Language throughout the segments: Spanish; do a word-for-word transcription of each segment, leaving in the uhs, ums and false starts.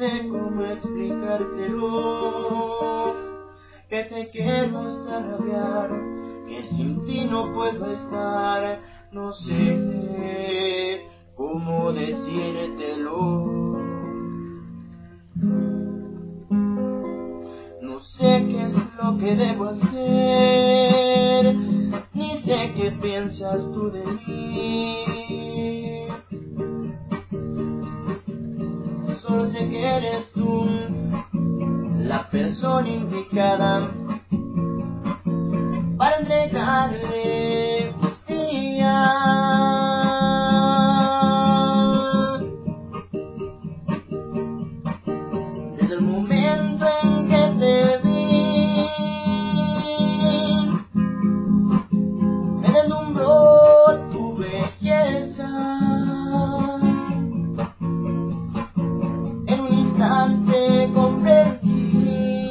sé cómo explicártelo, que te quiero hasta rabiar, que sin ti no puedo estar. No sé cómo decírtelo, no sé qué es lo que debo hacer, ni sé qué piensas tú de mí. Solo sé que eres tú la persona indicada para entregarle mis días. Desde el momento en que te vi, me deslumbró tu belleza. En un instante comprendí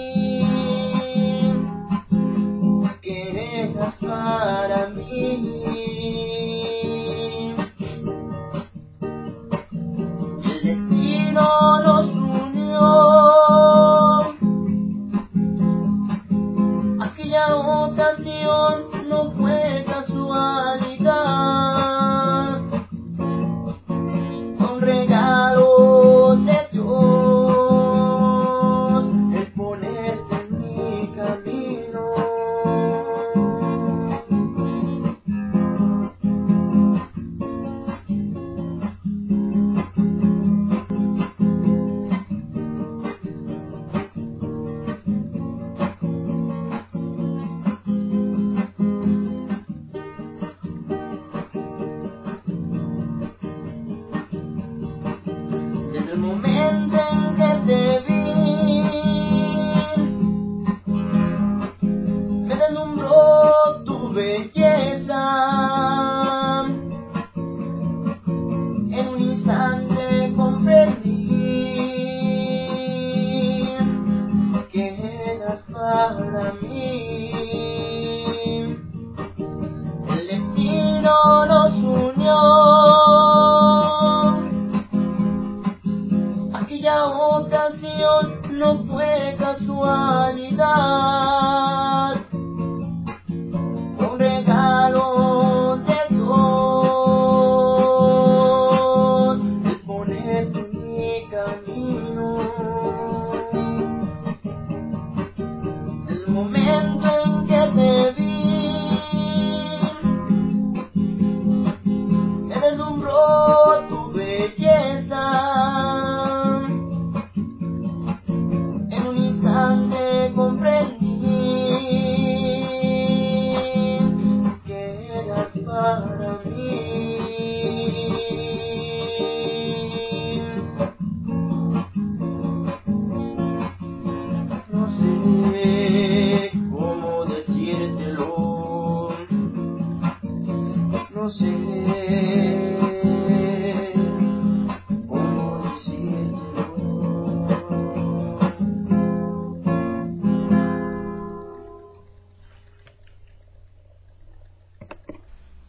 que eras para mí. El destino nos unió, aquella ocasión no fue casualidad, un regalo de Dios, el ponerte en mi camino. Desde el momento en que te vi, me deslumbró tu belleza. En un instante comprendí que eras para mí. El destino nos unió, aquella ocasión no fue casualidad, un regalo de Dios, el ponerte en mi camino. Desde el momento en que te vi, me deslumbró tu belleza. En un instante comprendí que eras para mí. No sé cómo decírtelo, no sé